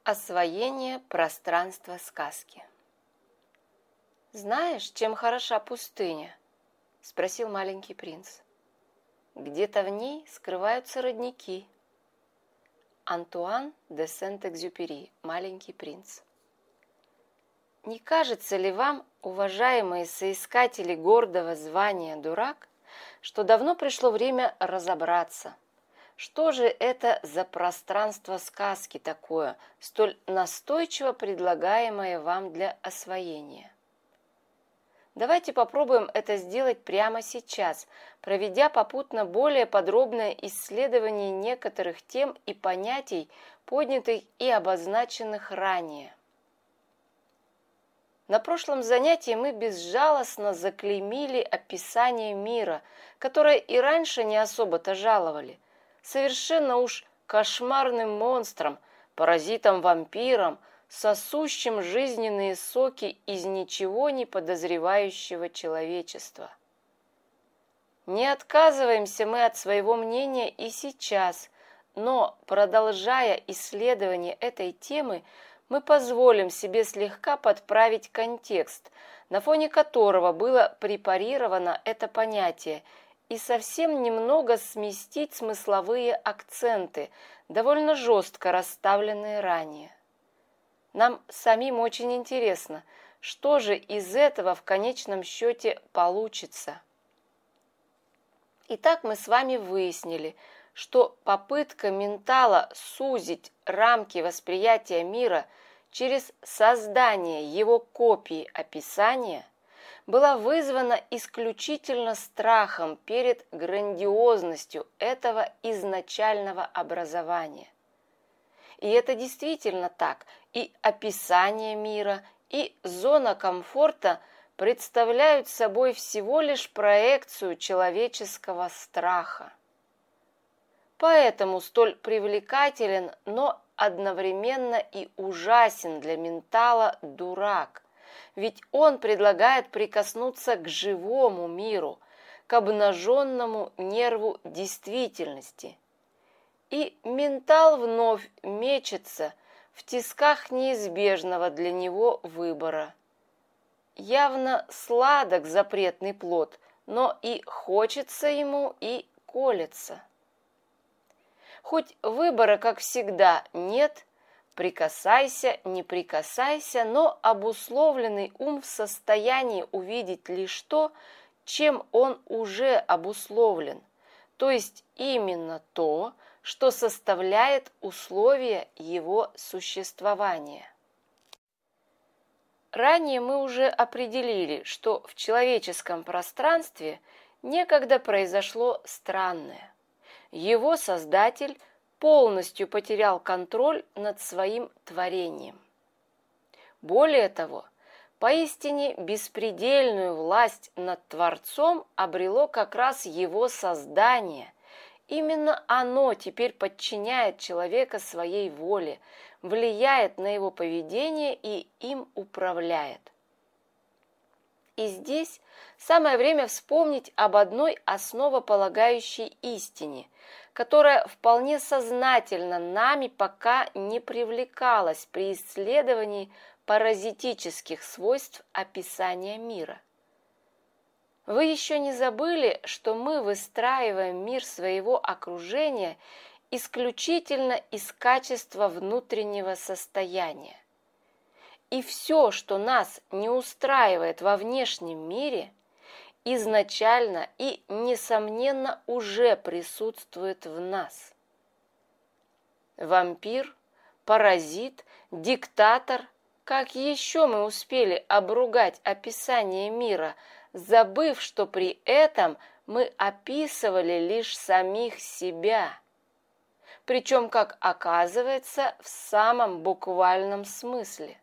Освоение пространства сказки. «Знаешь, чем хороша пустыня?» — спросил маленький принц. «Где-то в ней скрываются родники». Антуан де Сент-Экзюпери, «Маленький принц». Не кажется ли вам, уважаемые соискатели гордого звания дурак, что давно пришло время разобраться, что же это за пространство сказки такое, столь настойчиво предлагаемое вам для освоения? Давайте попробуем это сделать прямо сейчас, проведя попутно более подробное исследование некоторых тем и понятий, поднятых и обозначенных ранее. На прошлом занятии мы безжалостно заклеймили описание мира, которое и раньше не особо-то жаловали, совершенно уж кошмарным монстром, паразитом-вампиром, сосущим жизненные соки из ничего не подозревающего человечества. Не отказываемся мы от своего мнения и сейчас, но, продолжая исследование этой темы, мы позволим себе слегка подправить контекст, на фоне которого было препарировано это понятие, и совсем немного сместить смысловые акценты, довольно жестко расставленные ранее. Нам самим очень интересно, что же из этого в конечном счете получится. Итак, мы с вами выяснили, что попытка ментала сузить рамки восприятия мира через создание его копии описания была вызвана исключительно страхом перед грандиозностью этого изначального образования. И это действительно так, и описание мира, и зона комфорта представляют собой всего лишь проекцию человеческого страха. Поэтому столь привлекателен, но одновременно и ужасен для ментала дурак, ведь он предлагает прикоснуться к живому миру, к обнаженному нерву действительности. И ментал вновь мечется в тисках неизбежного для него выбора. Явно сладок запретный плод, но и хочется ему, и колется. Хоть выбора, как всегда, нет, прикасайся, не прикасайся, но обусловленный ум в состоянии увидеть лишь то, чем он уже обусловлен, то есть именно то, что составляет условия его существования. Ранее мы уже определили, что в человеческом пространстве некогда произошло странное. Его создатель полностью потерял контроль над своим творением. Более того, поистине беспредельную власть над Творцом обрело как раз его создание. Именно оно теперь подчиняет человека своей воле, влияет на его поведение и им управляет. И здесь самое время вспомнить об одной основополагающей истине, которая вполне сознательно нами пока не привлекалась при исследовании паразитических свойств описания мира. Вы еще не забыли, что мы выстраиваем мир своего окружения исключительно из качества внутреннего состояния. И все, что нас не устраивает во внешнем мире, изначально и, несомненно, уже присутствует в нас. Вампир, паразит, диктатор, как еще мы успели обругать описание мира, забыв, что при этом мы описывали лишь самих себя, причем, как оказывается, в самом буквальном смысле.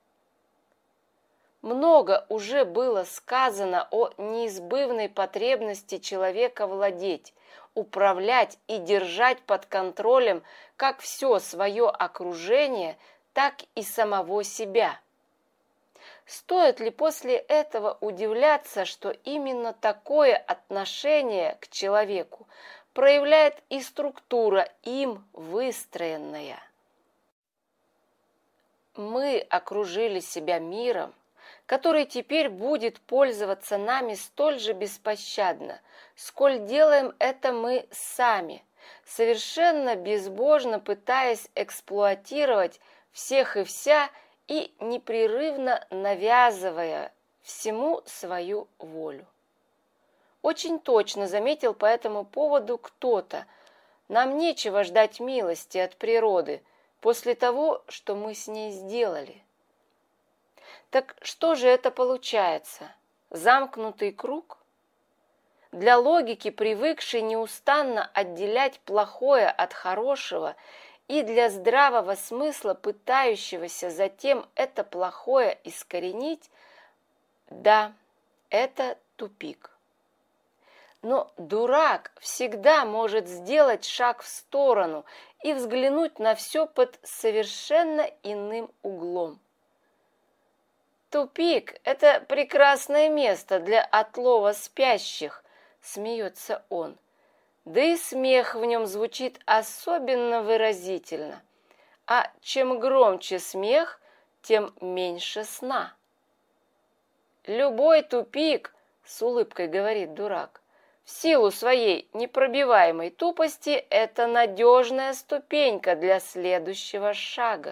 Много уже было сказано о неизбывной потребности человека владеть, управлять и держать под контролем как все свое окружение, так и самого себя. Стоит ли после этого удивляться, что именно такое отношение к человеку проявляет и структура им выстроенная? мы окружили себя миром, который теперь будет пользоваться нами столь же беспощадно, сколь делаем это мы сами, совершенно безбожно пытаясь эксплуатировать всех и вся и непрерывно навязывая всему свою волю. Очень точно заметил по этому поводу кто-то: нам нечего ждать милости от природы после того, что мы с ней сделали. Так что же это получается? Замкнутый круг? Для логики, привыкшей неустанно отделять плохое от хорошего, и для здравого смысла, пытающегося затем это плохое искоренить, да, это тупик. Но дурак всегда может сделать шаг в сторону и взглянуть на все под совершенно иным углом. «Тупик – это прекрасное место для отлова спящих», – смеется он. Да и смех в нем звучит особенно выразительно. А чем громче смех, тем меньше сна. «Любой тупик, – с улыбкой говорит дурак, – в силу своей непробиваемой тупости это надежная ступенька для следующего шага».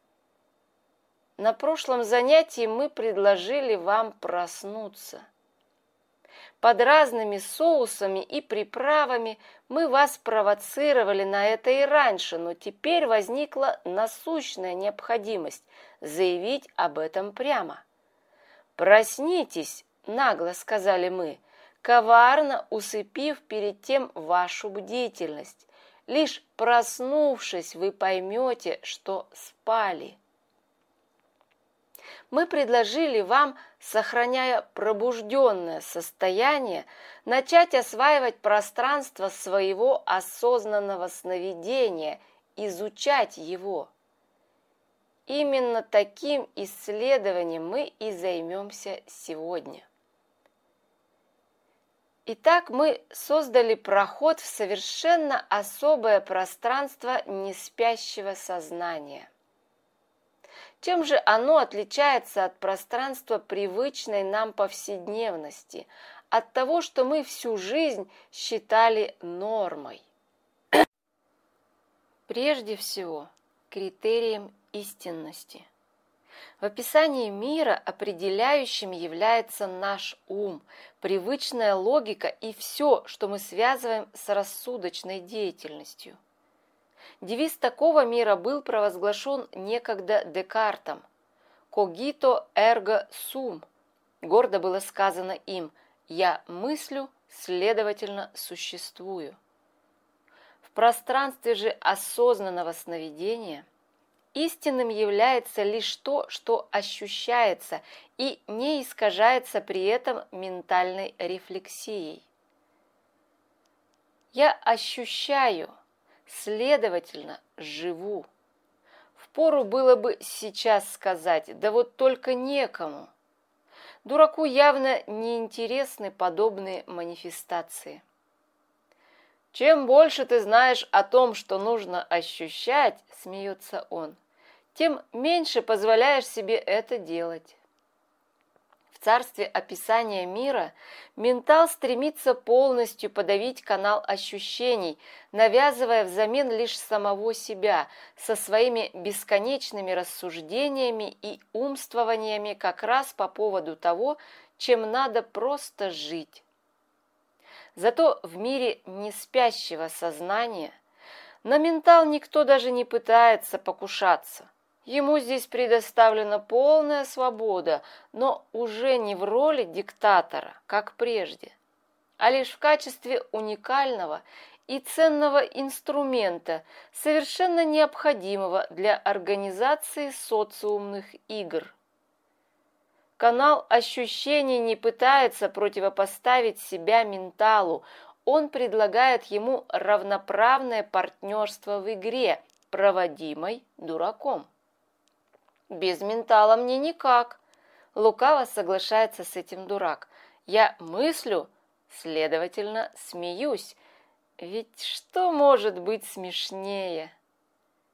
На прошлом занятии мы предложили вам проснуться. Под разными соусами и приправами мы вас провоцировали на это и раньше, но теперь возникла насущная необходимость заявить об этом прямо. «Проснитесь», – нагло сказали мы, коварно усыпив перед тем вашу бдительность. Лишь проснувшись, вы поймете, что спали. Мы предложили вам, сохраняя пробужденное состояние, начать осваивать пространство своего осознанного сновидения, изучать его. Именно таким исследованием мы и займемся сегодня. Итак, мы создали проход в совершенно особое пространство неспящего сознания. Чем же оно отличается от пространства привычной нам повседневности, от того, что мы всю жизнь считали нормой? Прежде всего, критерием истинности. В описании мира определяющим является наш ум, привычная логика и все, что мы связываем с рассудочной деятельностью. Девиз такого мира был провозглашен некогда Декартом «Cogito ergo sum». Гордо было сказано им: «Я мыслю, следовательно, существую». В пространстве же осознанного сновидения истинным является лишь то, что ощущается и не искажается при этом ментальной рефлексией. Я ощущаю, следовательно, живу. Впору было бы сейчас сказать, да вот только некому. Дураку явно неинтересны подобные манифестации. «Чем больше ты знаешь о том, что нужно ощущать, — смеется он, — тем меньше позволяешь себе это делать». В царстве описания мира ментал стремится полностью подавить канал ощущений, навязывая взамен лишь самого себя со своими бесконечными рассуждениями и умствованиями как раз по поводу того, чем надо просто жить. Зато в мире неспящего сознания на ментал никто даже не пытается покушаться. Ему здесь предоставлена полная свобода, но уже не в роли диктатора, как прежде, а лишь в качестве уникального и ценного инструмента, совершенно необходимого для организации социумных игр. Канал ощущений не пытается противопоставить себя менталу, он предлагает ему равноправное партнерство в игре, проводимой дураком. «Без ментала мне никак», — лукаво соглашается с этим дурак. «Я мыслю, следовательно, смеюсь. Ведь что может быть смешнее?»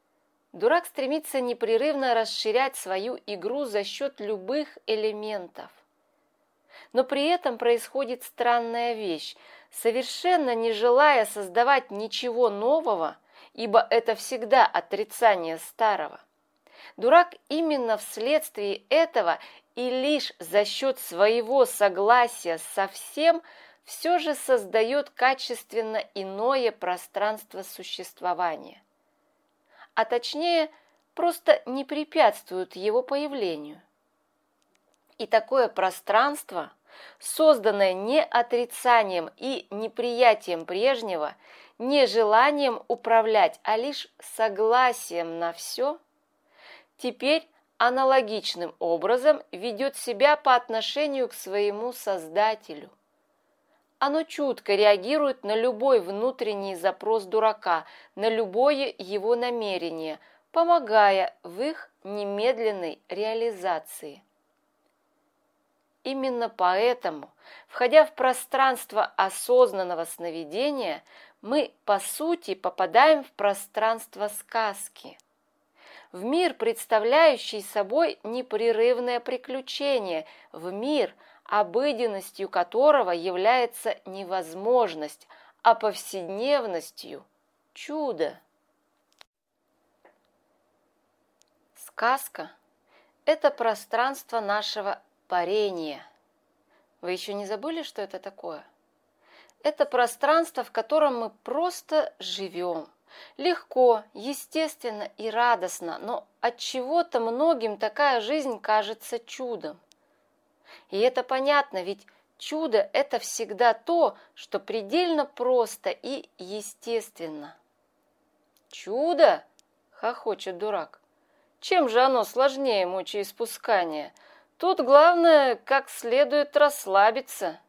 Дурак стремится непрерывно расширять свою игру за счет любых элементов. Но при этом происходит странная вещь. Совершенно не желая создавать ничего нового, ибо это всегда отрицание старого, дурак именно вследствие этого и лишь за счет своего согласия со всем все же создает качественно иное пространство существования. А точнее, просто не препятствует его появлению. И такое пространство, созданное не отрицанием и неприятием прежнего, не желанием управлять, а лишь согласием на все, теперь аналогичным образом ведет себя по отношению к своему Создателю. Оно чутко реагирует на любой внутренний запрос дурака, на любое его намерение, помогая в их немедленной реализации. Именно поэтому, входя в пространство осознанного сновидения, мы, по сути, попадаем в пространство сказки, в мир, представляющий собой непрерывное приключение, в мир, обыденностью которого является невозможность, а повседневностью – чудо. Сказка – это пространство нашего парения. Вы еще не забыли, что это такое? Это пространство, в котором мы просто живем. Легко, естественно и радостно, но от чего-то многим такая жизнь кажется чудом. И это понятно, ведь чудо – это всегда то, что предельно просто и естественно. «Чудо?» – хохочет дурак. «Чем же оно сложнее мочеиспускания? Тут главное, как следует расслабиться».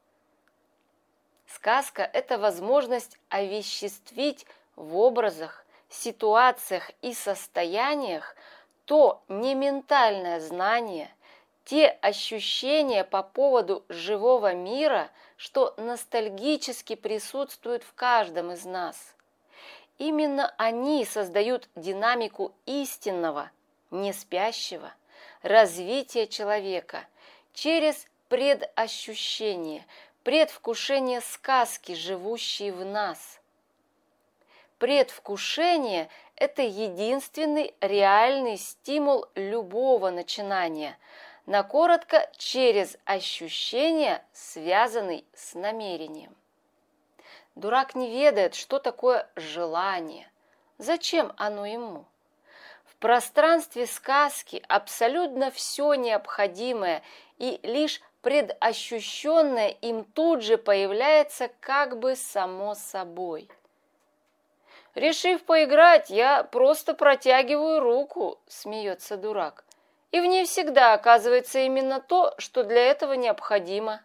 Сказка – это возможность овеществить в образах, ситуациях и состояниях то не ментальное знание, те ощущения по поводу живого мира, что ностальгически присутствуют в каждом из нас. Именно они создают динамику истинного, не спящего, развития человека через предощущение, предвкушение сказки, живущей в нас. Предвкушение – это единственный реальный стимул любого начинания, на коротко через ощущение, связанный с намерением. Дурак не ведает, что такое желание, зачем оно ему. В пространстве сказки абсолютно все необходимое и лишь предощущенное им тут же появляется как бы само собой. «Решив поиграть, я просто протягиваю руку», – смеется дурак. «И в ней всегда оказывается именно то, что для этого необходимо».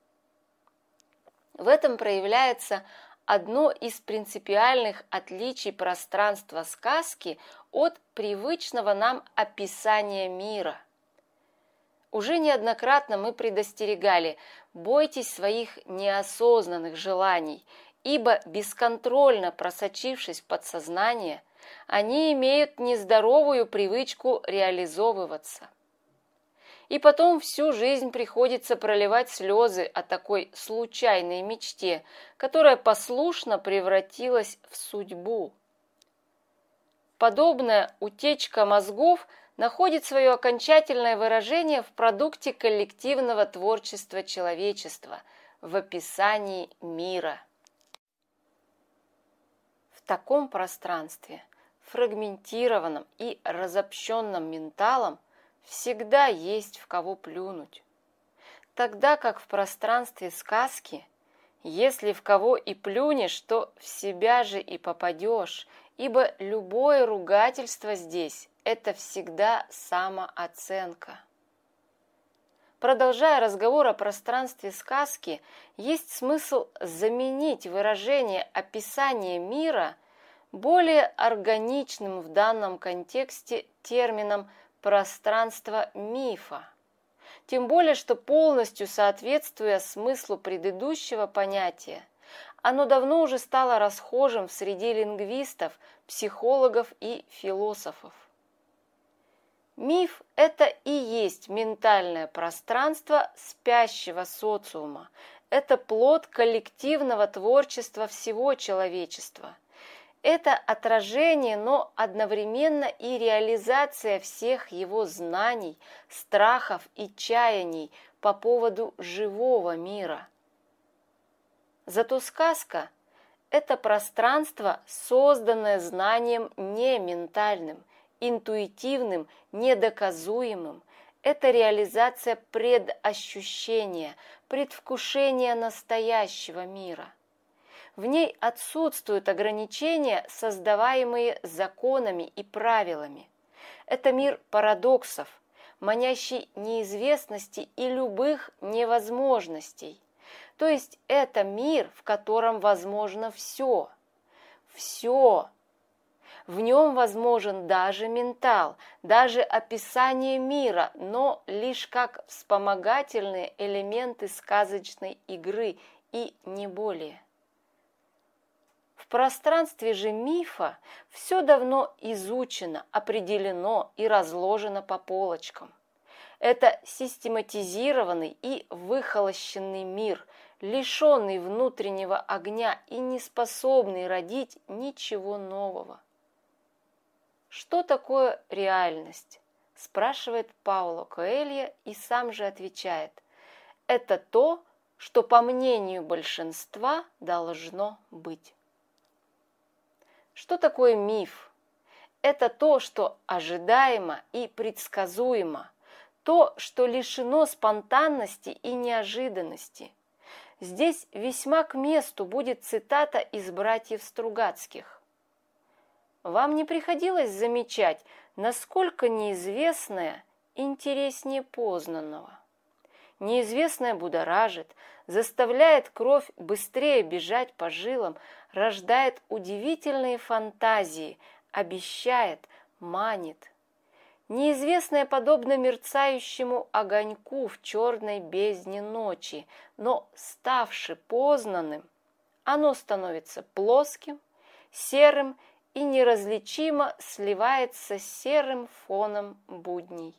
В этом проявляется одно из принципиальных отличий пространства сказки от привычного нам описания мира. Уже неоднократно мы предостерегали: бойтесь своих неосознанных желаний, ибо бесконтрольно просочившись в подсознание, они имеют нездоровую привычку реализовываться. И потом всю жизнь приходится проливать слезы о такой случайной мечте, которая послушно превратилась в судьбу. Подобная утечка мозгов находит свое окончательное выражение в продукте коллективного творчества человечества, в описании мира. В таком пространстве, фрагментированном и разобщенном менталом, всегда есть в кого плюнуть. Тогда как в пространстве сказки, если в кого и плюнешь, то в себя же и попадешь, ибо любое ругательство здесь – это всегда самооценка. Продолжая разговор о пространстве сказки, есть смысл заменить выражение описания мира более органичным в данном контексте термином «пространство мифа». Тем более, что полностью соответствуя смыслу предыдущего понятия, Оно давно уже стало расхожим среди лингвистов, психологов и философов. Миф – это и есть ментальное пространство спящего социума. Это плод коллективного творчества всего человечества. Это отражение, но одновременно и реализация всех его знаний, страхов и чаяний по поводу живого мира. Зато сказка – это пространство, созданное знанием не ментальным, интуитивным, недоказуемым. Это реализация предощущения, предвкушения настоящего мира. В ней отсутствуют ограничения, создаваемые законами и правилами. Это мир парадоксов, манящий неизвестности и любых невозможностей. То есть это мир, в котором возможно все. Все. В нем возможен даже ментал, даже описание мира, но лишь как вспомогательные элементы сказочной игры и не более. В пространстве же мифа все давно изучено, определено и разложено по полочкам. Это систематизированный и выхолощенный мир, лишенный внутреннего огня и не способный родить ничего нового. «Что такое реальность?» – спрашивает Пауло Коэльо и сам же отвечает. Это то, что, по мнению большинства, должно быть. Что такое миф? Это то, что ожидаемо и предсказуемо, то, что лишено спонтанности и неожиданности. Здесь весьма к месту будет цитата из «Братьев Стругацких». Вам не приходилось замечать, насколько неизвестное интереснее познанного? Неизвестное будоражит, заставляет кровь быстрее бежать по жилам, рождает удивительные фантазии, обещает, манит. Неизвестное подобно мерцающему огоньку в черной бездне ночи, но, ставши познанным, оно становится плоским, серым и неразличимо сливается с серым фоном будней.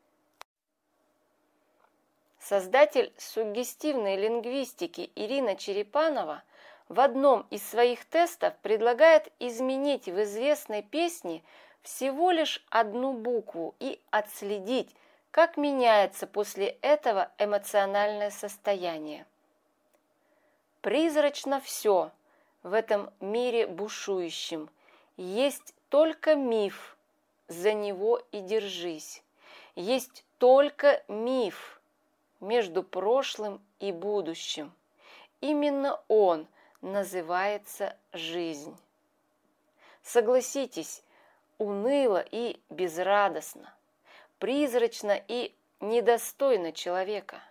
Создатель суггестивной лингвистики Ирина Черепанова в одном из своих тестов предлагает изменить в известной песне всего лишь одну букву и отследить, как меняется после этого эмоциональное состояние. Призрачно все в этом мире бушующем. Есть только миф, за него и держись. Есть только миф между прошлым и будущим. Именно он называется жизнь. Согласитесь, уныло и безрадостно, призрачно и недостойно человека.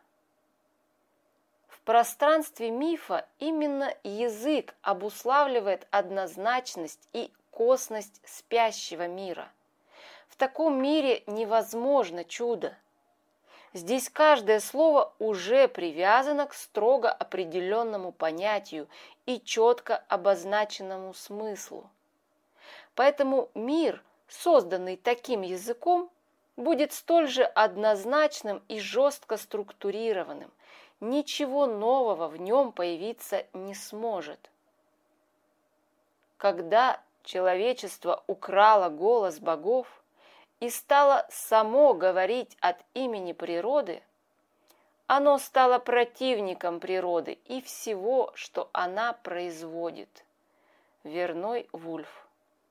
В пространстве мифа именно язык обуславливает однозначность и косность спящего мира. В таком мире невозможно чудо. Здесь каждое слово уже привязано к строго определенному понятию и четко обозначенному смыслу. Поэтому мир, созданный таким языком, будет столь же однозначным и жестко структурированным. Ничего нового в нем появиться не сможет. Когда человечество украло голос богов и стало само говорить от имени природы, оно стало противником природы и всего, что она производит. Верной Вульф.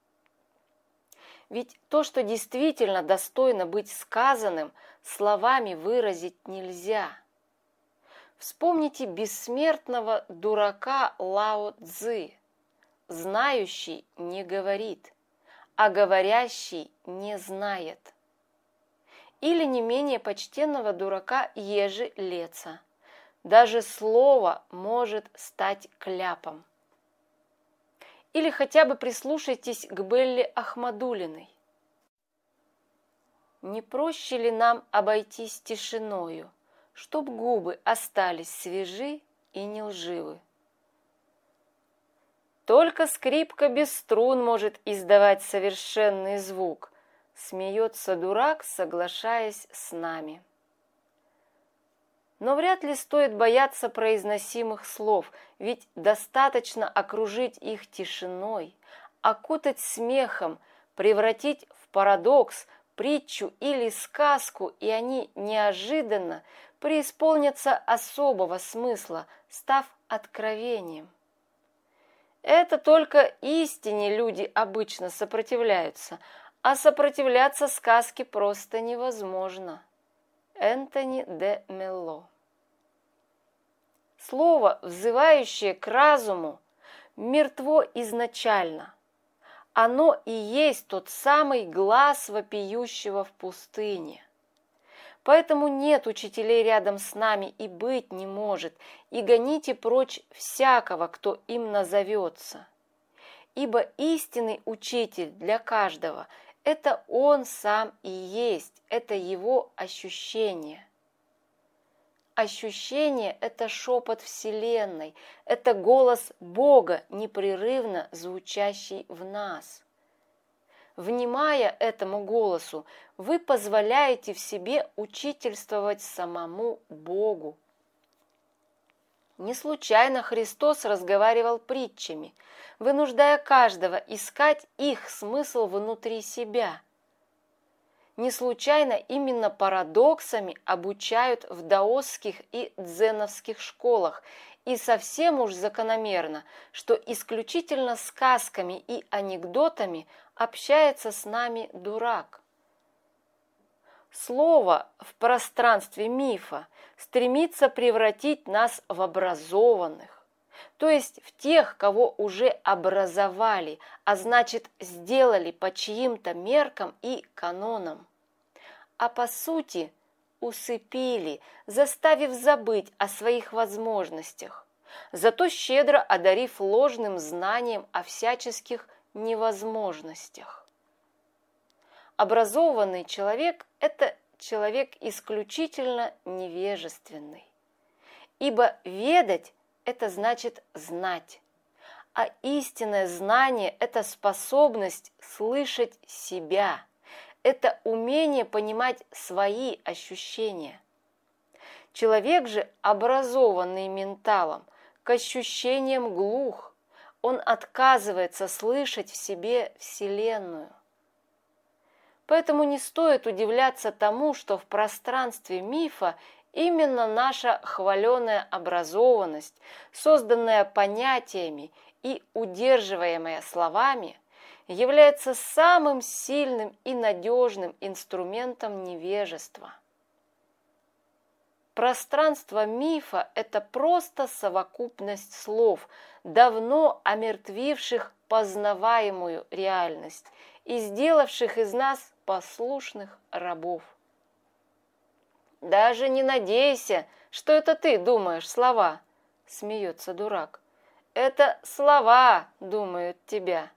Ведь то, что действительно достойно быть сказанным, словами выразить нельзя. Вспомните бессмертного дурака Лао Цзы. Знающий не говорит, а говорящий не знает. Или не менее почтенного дурака Ежи Леца. Даже слово может стать кляпом. Или хотя бы прислушайтесь к Белле Ахмадуллиной. Не проще ли нам обойтись тишиною, чтоб губы остались свежи и не лживы? Только скрипка без струн может издавать совершенный звук. Смеется дурак, соглашаясь с нами. Но вряд ли стоит бояться произносимых слов, ведь достаточно окружить их тишиной, окутать смехом, превратить в парадокс, притчу или сказку, и они неожиданно преисполнятся особого смысла, став откровением. Это только истине люди обычно сопротивляются, а сопротивляться сказке просто невозможно. Энтони де Мелло. Слово, взывающее к разуму, мертво изначально. Оно и есть тот самый глас вопиющего в пустыне. Поэтому нет учителей рядом с нами и быть не может, и гоните прочь всякого, кто им назовется. Ибо истинный учитель для каждого – это он сам и есть, это его ощущение. Ощущение – это шепот Вселенной, это голос Бога, непрерывно звучащий в нас. Внимая этому голосу, вы позволяете в себе учительствовать самому Богу. Не случайно Христос разговаривал притчами, вынуждая каждого искать их смысл внутри себя. Не случайно именно парадоксами обучают в даосских и дзеновских школах, и совсем уж закономерно, что исключительно сказками и анекдотами общается с нами дурак. Слово в пространстве мифа стремится превратить нас в образованных, то есть в тех, кого уже образовали, а значит, сделали по чьим-то меркам и канонам. А по сути усыпили, заставив забыть о своих возможностях, зато щедро одарив ложным знанием о всяческих невозможностях. Образованный человек – это человек исключительно невежественный, ибо ведать – это значит знать, а истинное знание – это способность слышать себя, это умение понимать свои ощущения. Человек же, образованный менталом, к ощущениям глух, он отказывается слышать в себе Вселенную. Поэтому не стоит удивляться тому, что в пространстве мифа именно наша хваленая образованность, созданная понятиями и удерживаемая словами, является самым сильным и надежным инструментом невежества. Пространство мифа – это просто совокупность слов, давно омертвивших познаваемую реальность и сделавших из нас послушных рабов. «Даже не надейся, что это ты думаешь слова», – смеется дурак. «Это слова думают тебя».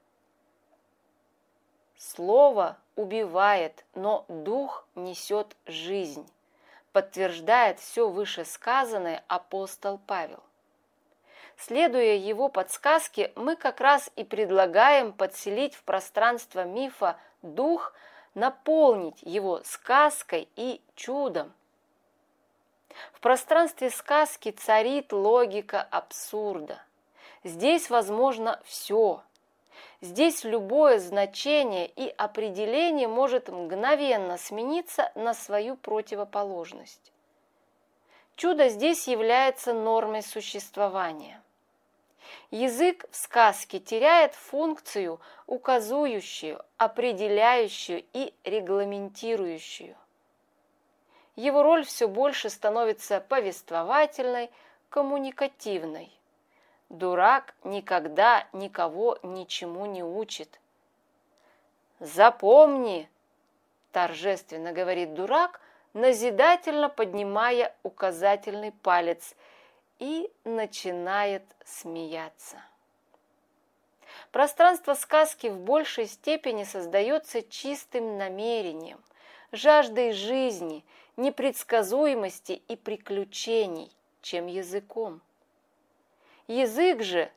Слово убивает, но дух несет жизнь, подтверждает все вышесказанное апостол Павел. Следуя его подсказке, мы как раз и предлагаем подселить в пространство мифа дух, наполнить его сказкой и чудом. В пространстве сказки царит логика абсурда. Здесь возможно все. Здесь любое значение и определение может мгновенно смениться на свою противоположность. Чудо здесь является нормой существования. Язык в сказке теряет функцию, указующую, определяющую и регламентирующую. Его роль все больше становится повествовательной, коммуникативной. Дурак никогда никого ничему не учит. «Запомни», – торжественно говорит дурак, назидательно поднимая указательный палец, и начинает смеяться. Пространство сказки в большей степени создается чистым намерением, жаждой жизни, непредсказуемости и приключений, чем языком. Язык же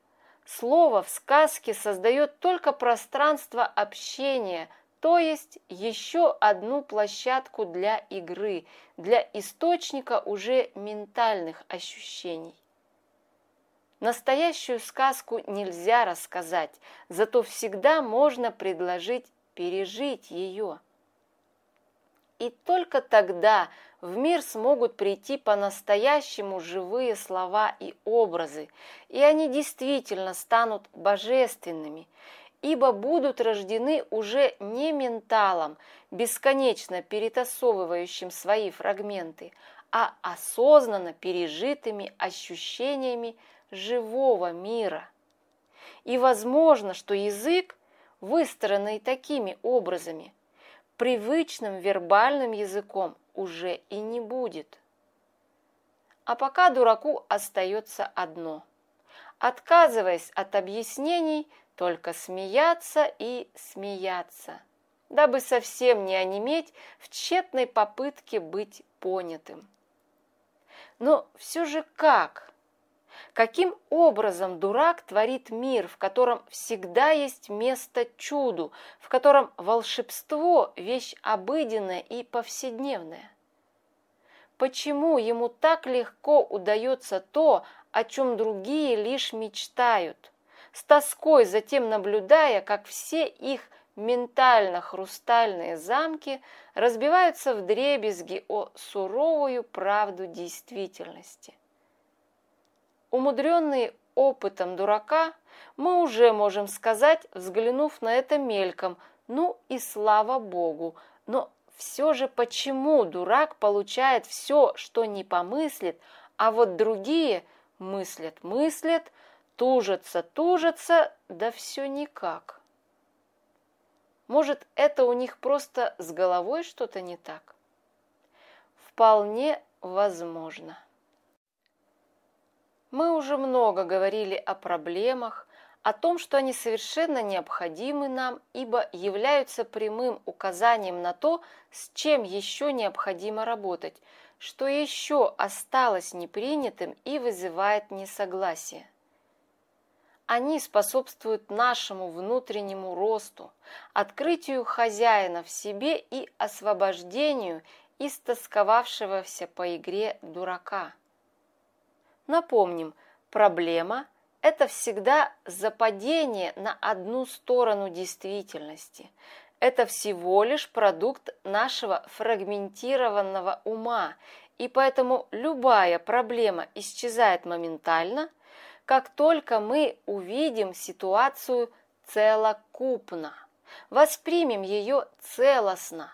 Слово в сказке создает только пространство общения, то есть еще одну площадку для игры, для источника уже ментальных ощущений. Настоящую сказку нельзя рассказать, зато всегда можно предложить пережить ее. И только тогда в мир смогут прийти по-настоящему живые слова и образы, и они действительно станут божественными, ибо будут рождены уже не менталом, бесконечно перетасовывающим свои фрагменты, а осознанно пережитыми ощущениями живого мира. И возможно, что язык, выстроенный такими образами, привычным вербальным языком уже и не будет. А пока дураку остается одно: отказываясь от объяснений, только смеяться и смеяться, дабы совсем не онеметь в тщетной попытке быть понятым. Но все же как? Каким образом дурак творит мир, в котором всегда есть место чуду, в котором волшебство – вещь обыденная и повседневная? Почему ему так легко удается то, о чем другие лишь мечтают, с тоской затем наблюдая, как все их ментально-хрустальные замки разбиваются вдребезги о суровую правду действительности? Умудренные опытом дурака, мы уже можем сказать, взглянув на это мельком, ну и слава Богу, но все же почему дурак получает все, что не помыслит, а вот другие мыслят, тужатся, да все никак? Может, это у них просто с головой что-то не так? Вполне возможно. Мы уже много говорили о проблемах, о том, что они совершенно необходимы нам, ибо являются прямым указанием на то, с чем еще необходимо работать, что еще осталось непринятым и вызывает несогласие. Они способствуют нашему внутреннему росту, открытию хозяина в себе и освобождению истосковавшегося по игре дурака. Напомним, проблема – это всегда западение на одну сторону действительности. Это всего лишь продукт нашего фрагментированного ума, и поэтому любая проблема исчезает моментально, как только мы увидим ситуацию целокупно, воспримем ее целостно.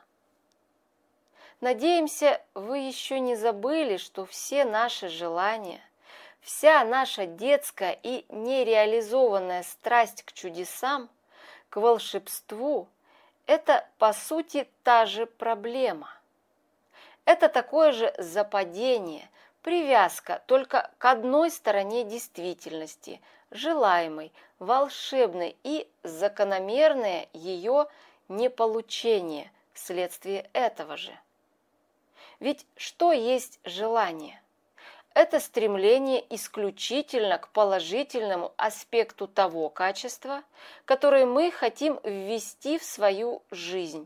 Надеемся, вы еще не забыли, что все наши желания, вся наша детская и нереализованная страсть к чудесам, к волшебству – это, по сути, та же проблема. Это такое же западение, привязка только к одной стороне действительности, желаемой, волшебной, и закономерное ее неполучение вследствие этого же. Ведь что есть желание? Это стремление исключительно к положительному аспекту того качества, которое мы хотим ввести в свою жизнь.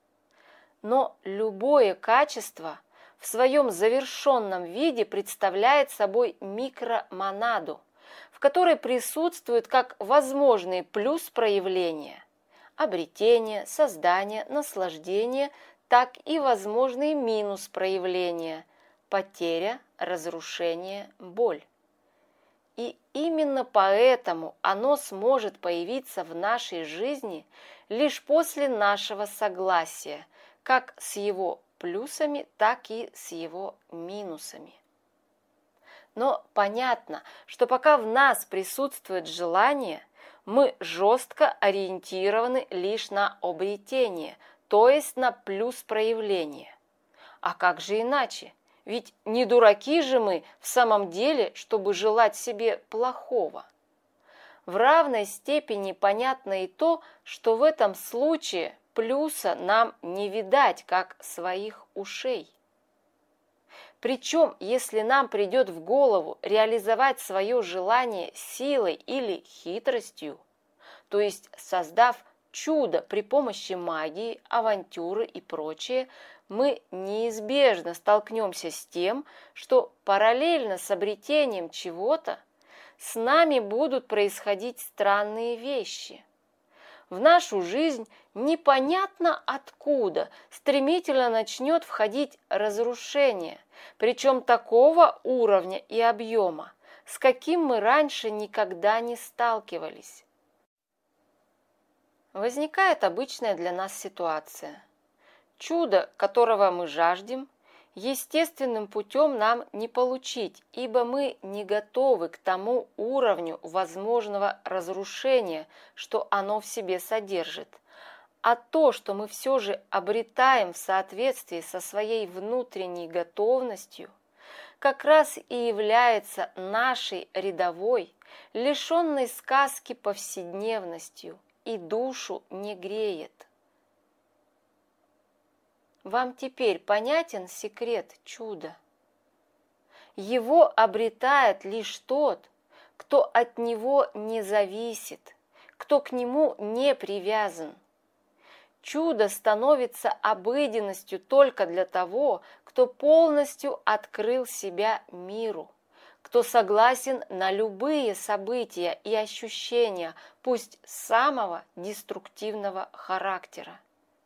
Но любое качество в своем завершенном виде представляет собой микромонаду, в которой присутствуют как возможные плюс-проявления – обретение, создание, наслаждение, так и возможные минус-проявления – потеря, разрушение, боль. И именно поэтому оно сможет появиться в нашей жизни лишь после нашего согласия, как с его плюсами, так и с его минусами. Но понятно, что пока в нас присутствует желание, мы жестко ориентированы лишь на обретение, то есть на плюс проявление. А как же иначе? Ведь не дураки же мы в самом деле, чтобы желать себе плохого. В равной степени понятно и то, что в этом случае плюса нам не видать, как своих ушей. Причем, если нам придет в голову реализовать свое желание силой или хитростью, то есть создав чудо при помощи магии, авантюры и прочее, мы неизбежно столкнемся с тем, что параллельно с обретением чего-то с нами будут происходить странные вещи. В нашу жизнь непонятно откуда стремительно начнет входить разрушение, причем такого уровня и объема, с каким мы раньше никогда не сталкивались. Возникает обычная для нас ситуация. Чудо, которого мы жаждем, естественным путем нам не получить, ибо мы не готовы к тому уровню возможного разрушения, что оно в себе содержит. А то, что мы все же обретаем в соответствии со своей внутренней готовностью, как раз и является нашей рядовой, лишенной сказки повседневностью, и душу не греет. Вам теперь понятен секрет чуда? Его обретает лишь тот, кто от него не зависит, кто к нему не привязан. Чудо становится обыденностью только для того, кто полностью открыл себя миру, кто согласен на любые события и ощущения, пусть самого деструктивного характера.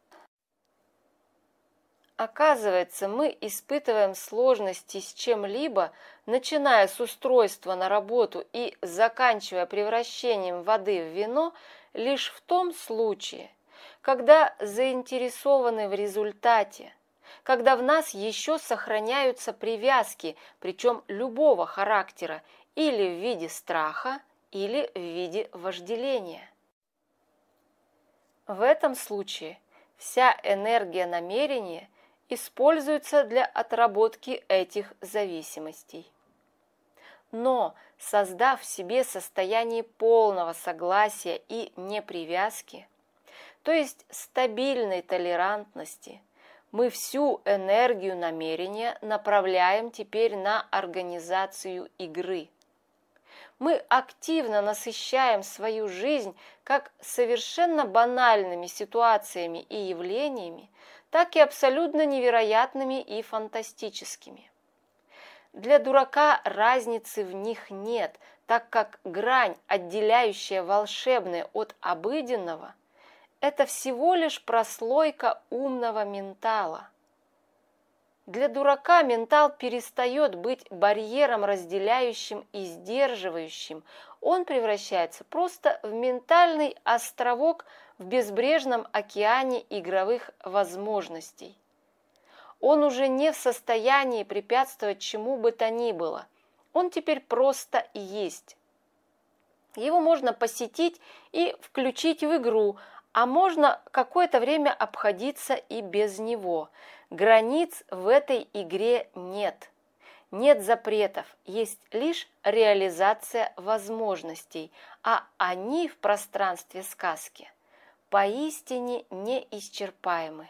Оказывается, мы испытываем сложности с чем-либо, начиная с устройства на работу и заканчивая превращением воды в вино, лишь в том случае, когда заинтересованы в результате, когда в нас еще сохраняются привязки, причем любого характера, или в виде страха, или в виде вожделения. В этом случае вся энергия намерения используется для отработки этих зависимостей. Но, создав в себе состояние полного согласия и непривязки, то есть стабильной толерантности, мы всю энергию намерения направляем теперь на организацию игры. Мы активно насыщаем свою жизнь как совершенно банальными ситуациями и явлениями, так и абсолютно невероятными и фантастическими. Для дурака разницы в них нет, так как грань, отделяющая волшебное от обыденного, это всего лишь прослойка умного ментала. Для дурака ментал перестает быть барьером, разделяющим и сдерживающим. Он превращается просто в ментальный островок в безбрежном океане игровых возможностей. Он уже не в состоянии препятствовать чему бы то ни было. Он теперь просто есть. Его можно посетить и включить в игру, а можно какое-то время обходиться и без него. Границ в этой игре нет. Нет запретов, есть лишь реализация возможностей, а они в пространстве сказки поистине неисчерпаемы.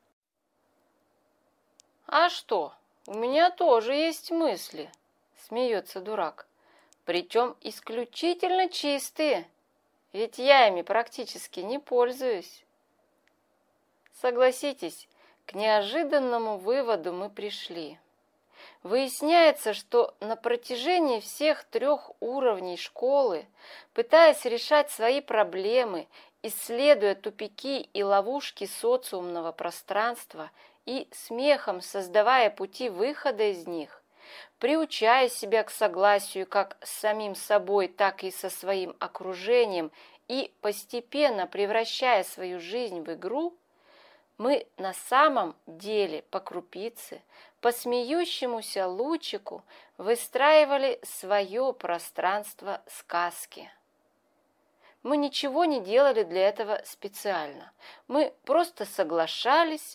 «А что, у меня тоже есть мысли», — смеется дурак. «Причем исключительно чистые, ведь я ими практически не пользуюсь». Согласитесь, к неожиданному выводу мы пришли. Выясняется, что на протяжении всех 3 уровней школы, пытаясь решать свои проблемы, исследуя тупики и ловушки социумного пространства и смехом создавая пути выхода из них, приучая себя к согласию как с самим собой, так и со своим окружением и постепенно превращая свою жизнь в игру, мы на самом деле по крупице, по смеющемуся лучику выстраивали свое пространство сказки. Мы ничего не делали для этого специально. Мы просто соглашались,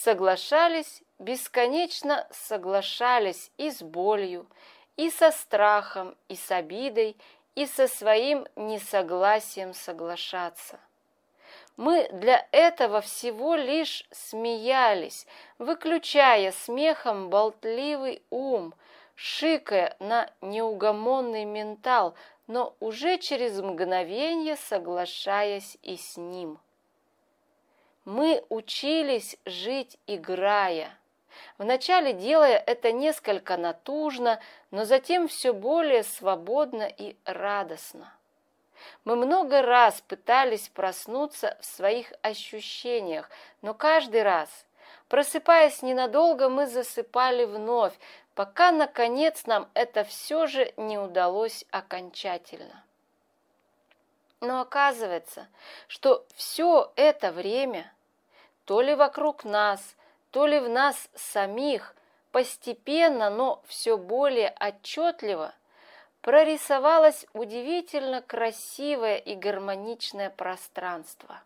бесконечно соглашались и с болью, и со страхом, и с обидой, и со своим несогласием соглашаться. Мы для этого всего лишь смеялись, выключая смехом болтливый ум, шикая на неугомонный ментал, но уже через мгновенье соглашаясь и с ним. Мы учились жить, играя, вначале делая это несколько натужно, но затем все более свободно и радостно. Мы много раз пытались проснуться в своих ощущениях, но каждый раз, просыпаясь ненадолго, мы засыпали вновь, пока, наконец, нам это все же не удалось окончательно. Но оказывается, что все это время, то ли вокруг нас, то ли в нас самих, постепенно, но все более отчетливо, прорисовалось удивительно красивое и гармоничное пространство.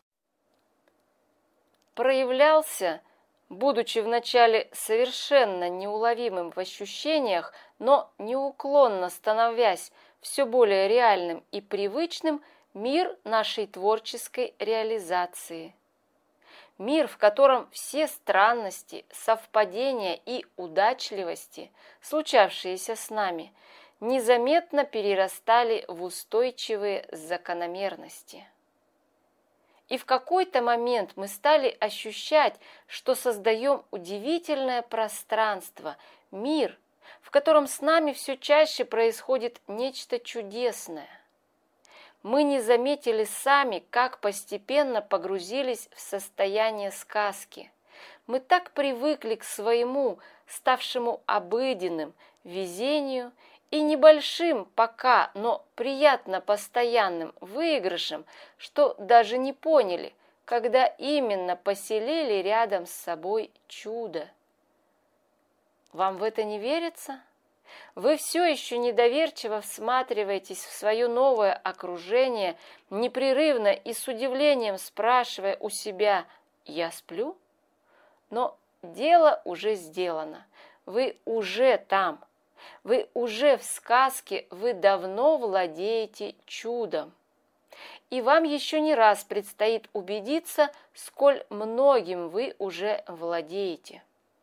Проявлялся, будучи вначале совершенно неуловимым в ощущениях, но неуклонно становясь все более реальным и привычным, мир нашей творческой реализации. Мир, в котором все странности, совпадения и удачливости, случавшиеся с нами, незаметно перерастали в устойчивые закономерности. И в какой-то момент мы стали ощущать, что создаем удивительное пространство, мир, в котором с нами все чаще происходит нечто чудесное. Мы не заметили сами, как постепенно погрузились в состояние сказки. Мы так привыкли к своему, ставшему обыденным, везению и небольшим пока, но приятно постоянным выигрышем, что даже не поняли, когда именно поселили рядом с собой чудо. Вам в это не верится? Вы все еще недоверчиво всматриваетесь в свое новое окружение, непрерывно и с удивлением спрашивая у себя: «Я сплю?» Но дело уже сделано, вы уже там, вы уже в сказке, вы давно владеете чудом. И вам еще не раз предстоит убедиться, сколь многим вы уже владеете.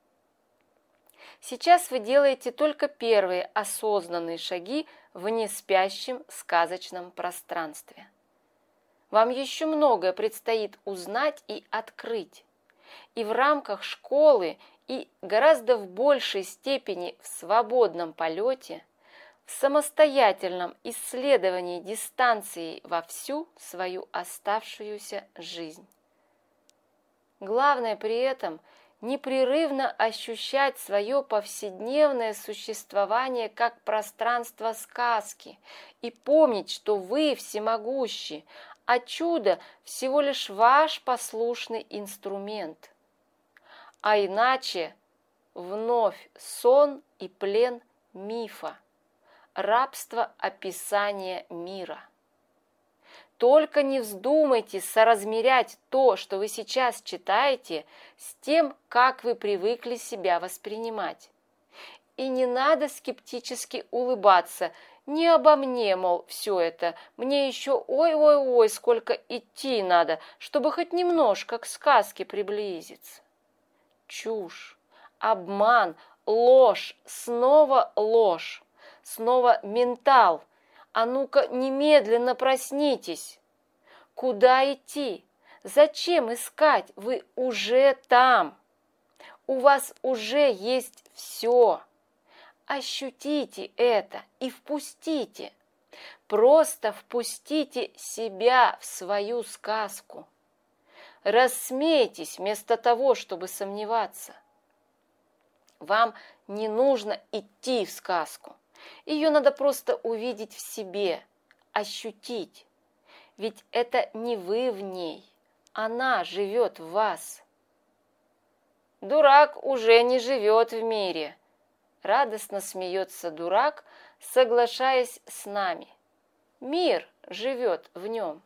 Сейчас вы делаете только первые осознанные шаги в неспящем сказочном пространстве. Вам еще многое предстоит узнать и открыть. И в рамках школы, и гораздо в большей степени в свободном полете, в самостоятельном исследовании дистанции во всю свою оставшуюся жизнь. Главное при этом – непрерывно ощущать свое повседневное существование как пространство сказки и помнить, что вы всемогущи, а чудо всего лишь ваш послушный инструмент. А иначе вновь сон и плен мифа, рабство описания мира. Только не вздумайте соразмерять то, что вы сейчас читаете, с тем, как вы привыкли себя воспринимать. И не надо скептически улыбаться. Не обо мне, мол, все это. Мне еще ой-ой-ой, сколько идти надо, чтобы хоть немножко к сказке приблизиться. Чушь, обман, ложь, снова ментал. А ну-ка, немедленно проснитесь. Куда идти? Зачем искать? Вы уже там. У вас уже есть все. Ощутите это и впустите. Просто впустите себя в свою сказку. Рассмейтесь вместо того, чтобы сомневаться. Вам не нужно идти в сказку. Ее надо просто увидеть в себе, ощутить. Ведь это не вы в ней, она живет в вас. Дурак уже не живет в мире. Радостно смеется дурак, соглашаясь с нами. Мир живет в нем.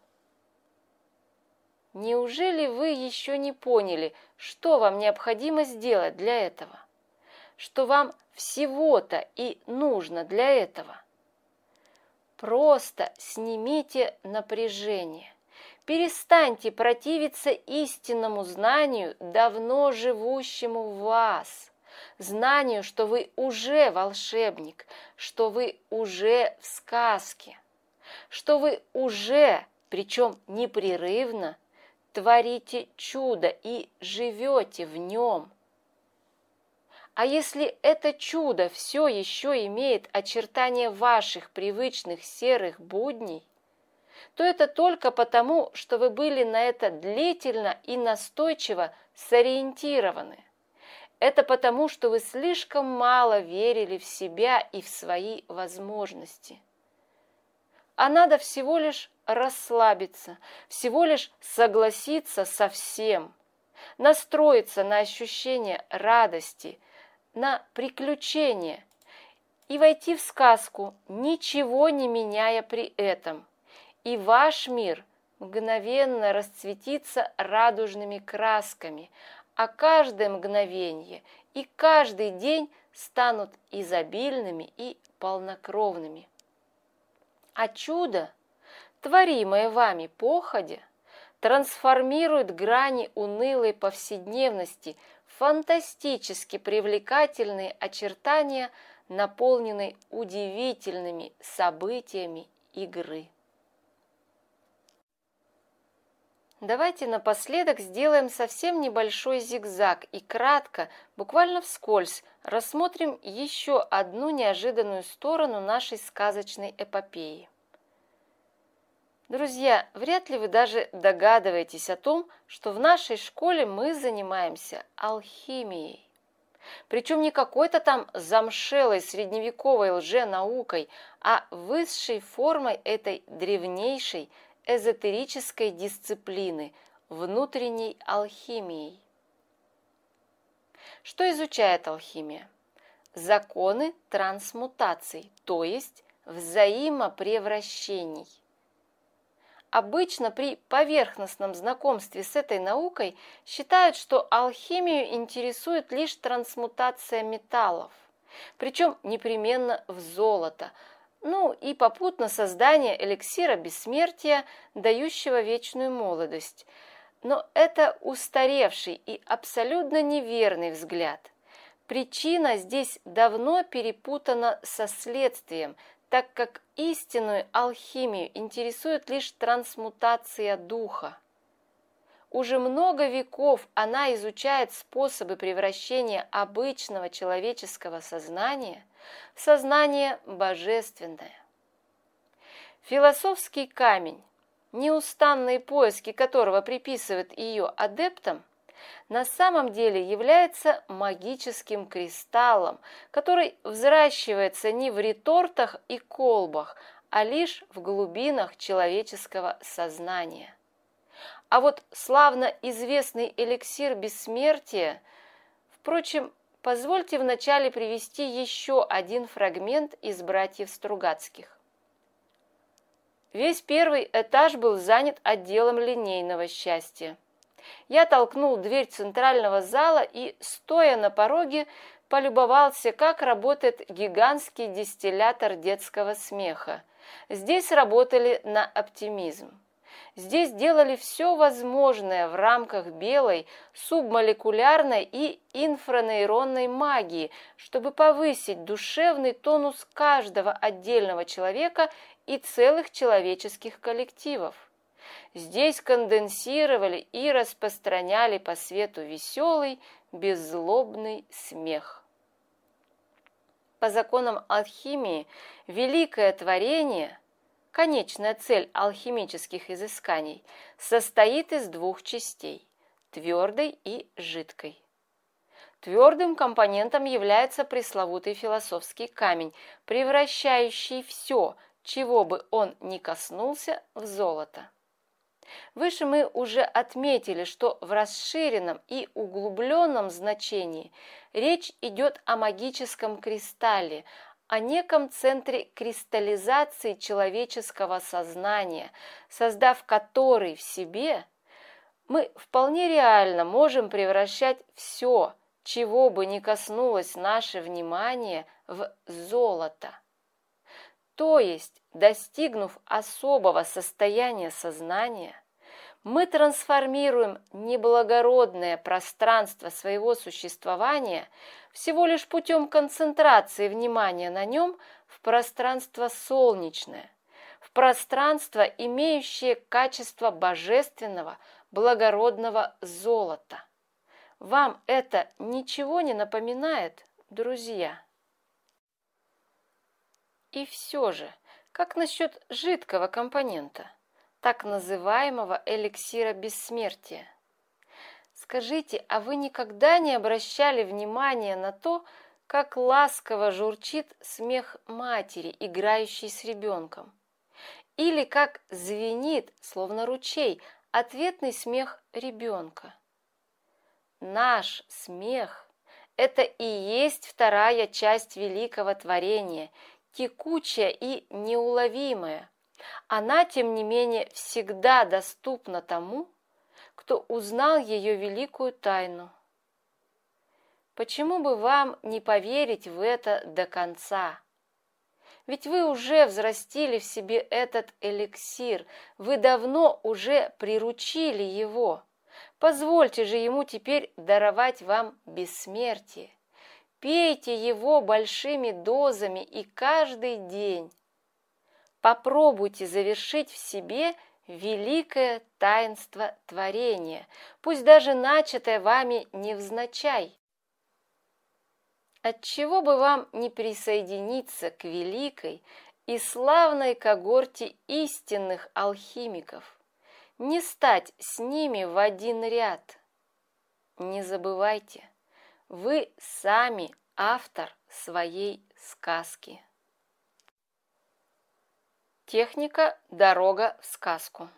Неужели вы еще не поняли, что вам необходимо сделать для этого? Что вам всего-то и нужно для этого? Просто снимите напряжение, Перестаньте противиться истинному знанию, давно живущему в вас, знанию, что вы уже волшебник, что вы уже в сказке, что вы уже, причем непрерывно, творите чудо и живете в нем. А если это чудо все еще имеет очертания ваших привычных серых будней, то это только потому, что вы были на это длительно и настойчиво сориентированы. Это потому, что вы слишком мало верили в себя и в свои возможности. А надо всего лишь расслабиться, всего лишь согласиться со всем, настроиться на ощущение радости, на приключение и войти в сказку, ничего не меняя при этом. И ваш мир мгновенно расцветится радужными красками, а каждое мгновение и каждый день станут изобильными и полнокровными. А чудо, творимое вами походя, трансформирует грани унылой повседневности в фантастически привлекательные очертания, наполненные удивительными событиями игры. Давайте напоследок сделаем совсем небольшой зигзаг и кратко, буквально вскользь, рассмотрим еще одну неожиданную сторону нашей сказочной эпопеи. Друзья, вряд ли вы даже догадываетесь о том, что в нашей школе мы занимаемся алхимией. Причем не какой-то там замшелой средневековой лженаукой, а высшей формой этой древнейшей эзотерической дисциплины, внутренней алхимией. Что изучает алхимия? Законы трансмутаций, то есть взаимопревращений. Обычно при поверхностном знакомстве с этой наукой считают, что алхимию интересует лишь трансмутация металлов, причем непременно в золото, и попутно создание эликсира бессмертия, дающего вечную молодость. Но это устаревший и абсолютно неверный взгляд. Причина здесь давно перепутана со следствием, так как истинную алхимию интересует лишь трансмутация духа. Уже много веков она изучает способы превращения обычного человеческого сознания в сознание божественное. Философский камень, неустанные поиски которого приписывают ее адептам, на самом деле является магическим кристаллом, который взращивается не в ретортах и колбах, а лишь в глубинах человеческого сознания. А вот славно известный эликсир бессмертия, впрочем, позвольте вначале привести еще один фрагмент из «Братьев Стругацких». Весь первый этаж был занят отделом линейного счастья. Я толкнул дверь центрального зала и, стоя на пороге, полюбовался, как работает гигантский дистиллятор детского смеха. Здесь работали на оптимизм. Здесь делали все возможное в рамках белой, субмолекулярной и инфранейронной магии, чтобы повысить душевный тонус каждого отдельного человека и целых человеческих коллективов. Здесь конденсировали и распространяли по свету веселый, беззлобный смех. По законам алхимии великое творение, конечная цель алхимических изысканий, состоит из двух частей – твердой и жидкой. Твердым компонентом является пресловутый философский камень, превращающий все, чего бы он ни коснулся, в золото. Выше мы уже отметили, что в расширенном и углубленном значении речь идет о магическом кристалле, о неком центре кристаллизации человеческого сознания, создав который в себе, мы вполне реально можем превращать все, чего бы ни коснулось наше внимание, в золото. То есть, достигнув особого состояния сознания, мы трансформируем неблагородное пространство своего существования всего лишь путем концентрации внимания на нем в пространство солнечное, в пространство, имеющее качество божественного, благородного золота. Вам это ничего не напоминает, друзья? И все же, как насчет жидкого компонента, так называемого эликсира бессмертия? Скажите, а вы никогда не обращали внимания на то, как ласково журчит смех матери, играющей с ребенком? Или как звенит, словно ручей, ответный смех ребенка? Наш смех – это и есть вторая часть великого творения, текучая и неуловимая. Она, тем не менее, всегда доступна тому, кто узнал ее великую тайну. Почему бы вам не поверить в это до конца? Ведь вы уже взрастили в себе этот эликсир, вы давно уже приручили его. Позвольте же ему теперь даровать вам бессмертие. Пейте его большими дозами и каждый день. Попробуйте завершить в себе великое таинство творения, пусть даже начатое вами невзначай. Отчего бы вам не присоединиться к великой и славной когорте истинных алхимиков, не стать с ними в один ряд? Не забывайте, вы сами автор своей сказки. Техника «Дорога в сказку».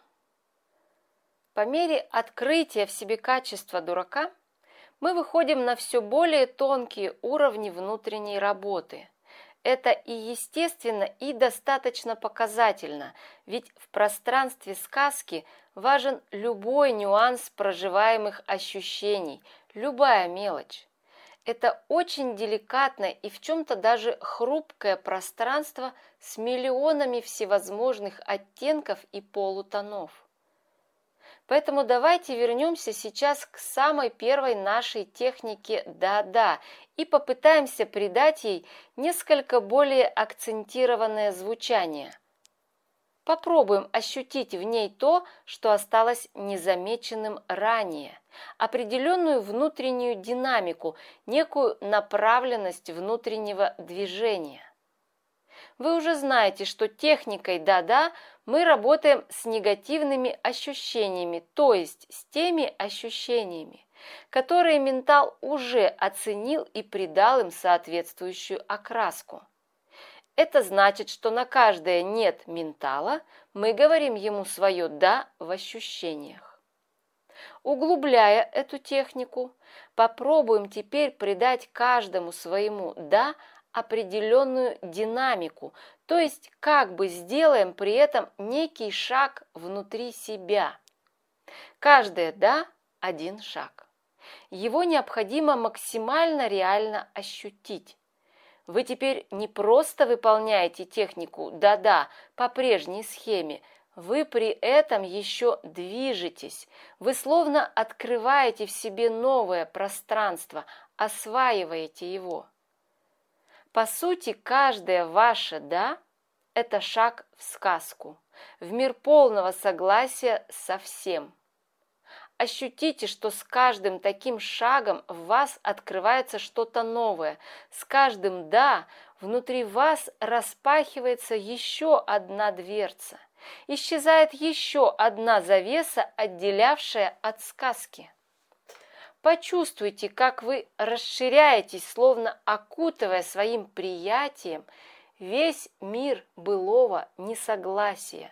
По мере открытия в себе качества дурака мы выходим на все более тонкие уровни внутренней работы. Это и естественно, и достаточно показательно, ведь в пространстве сказки важен любой нюанс проживаемых ощущений, любая мелочь. Это очень деликатное и в чем-то даже хрупкое пространство с миллионами всевозможных оттенков и полутонов. Поэтому давайте вернемся сейчас к самой первой нашей технике «да-да» и попытаемся придать ей несколько более акцентированное звучание. Попробуем ощутить в ней то, что осталось незамеченным ранее, определенную внутреннюю динамику, некую направленность внутреннего движения. Вы уже знаете, что техникой «да-да» мы работаем с негативными ощущениями, то есть с теми ощущениями, которые ментал уже оценил и придал им соответствующую окраску. Это значит, что на каждое «нет» ментала мы говорим ему свое «да» в ощущениях. Углубляя эту технику, попробуем теперь придать каждому своему «да» определенную динамику, то есть как бы сделаем при этом некий шаг внутри себя. Каждое «да» – один шаг. Его необходимо максимально реально ощутить. Вы теперь не просто выполняете технику «да-да» по прежней схеме, вы при этом еще движетесь, вы словно открываете в себе новое пространство, осваиваете его. По сути, каждое ваше «да» – это шаг в сказку, в мир полного согласия со всем. Ощутите, что с каждым таким шагом в вас открывается что-то новое. С каждым «да» внутри вас распахивается еще одна дверца. Исчезает еще одна завеса, отделявшая от сказки. Почувствуйте, как вы расширяетесь, словно окутывая своим приятием весь мир былого несогласия.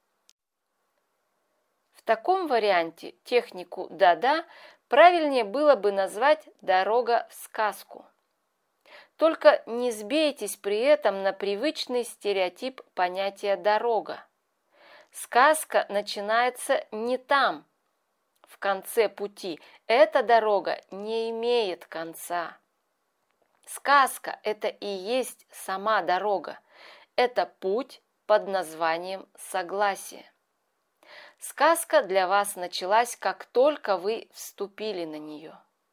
В таком варианте технику «да-да» правильнее было бы назвать «дорога в сказку». Только не сбейтесь при этом на привычный стереотип понятия «дорога». Сказка начинается не там, в конце пути. Эта дорога не имеет конца. Сказка – это и есть сама дорога. Это путь под названием согласие. Сказка для вас началась, как только вы вступили на нее.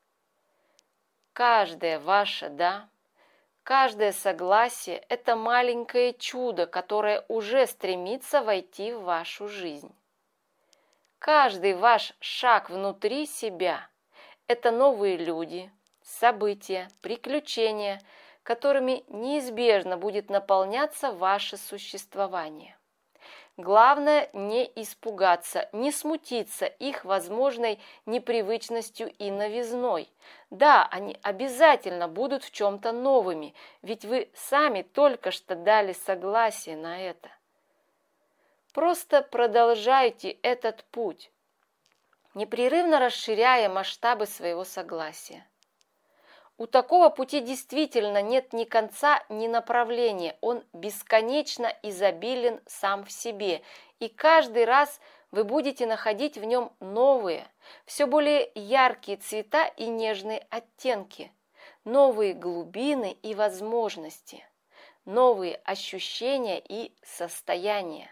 Каждое ваше «да», каждое согласие – это маленькое чудо, которое уже стремится войти в вашу жизнь. Каждый ваш шаг внутри себя – это новые люди, события, приключения, которыми неизбежно будет наполняться ваше существование. Главное не испугаться, не смутиться их возможной непривычностью и новизной. Да, они обязательно будут в чем-то новыми, ведь вы сами только что дали согласие на это. Просто продолжайте этот путь, непрерывно расширяя масштабы своего согласия. У такого пути действительно нет ни конца, ни направления, он бесконечно изобилен сам в себе, и каждый раз вы будете находить в нем новые, все более яркие цвета и нежные оттенки, новые глубины и возможности, новые ощущения и состояния.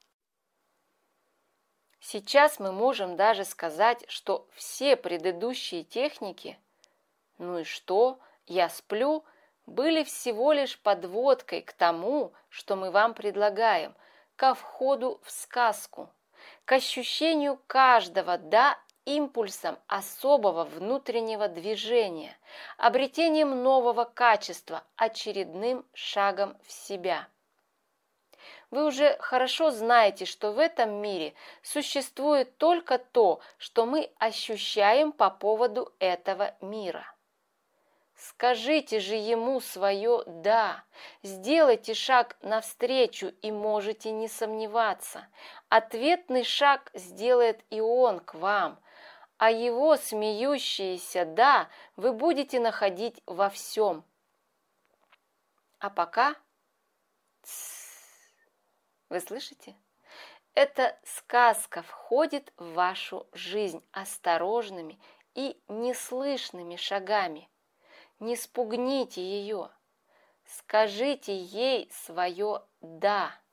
Сейчас мы можем даже сказать, что все предыдущие техники «ну и что? Я сплю» были всего лишь подводкой к тому, что мы вам предлагаем, ко входу в сказку, к ощущению каждого «да» импульсом особого внутреннего движения, обретением нового качества, очередным шагом в себя. Вы уже хорошо знаете, что в этом мире существует только то, что мы ощущаем по поводу этого мира. Скажите же ему свое «да», сделайте шаг навстречу и можете не сомневаться. Ответный шаг сделает и он к вам, а его смеющееся «да» вы будете находить во всем. А пока... Вы слышите? Эта сказка входит в вашу жизнь осторожными и неслышными шагами. Не спугните ее. Скажите ей свое «да».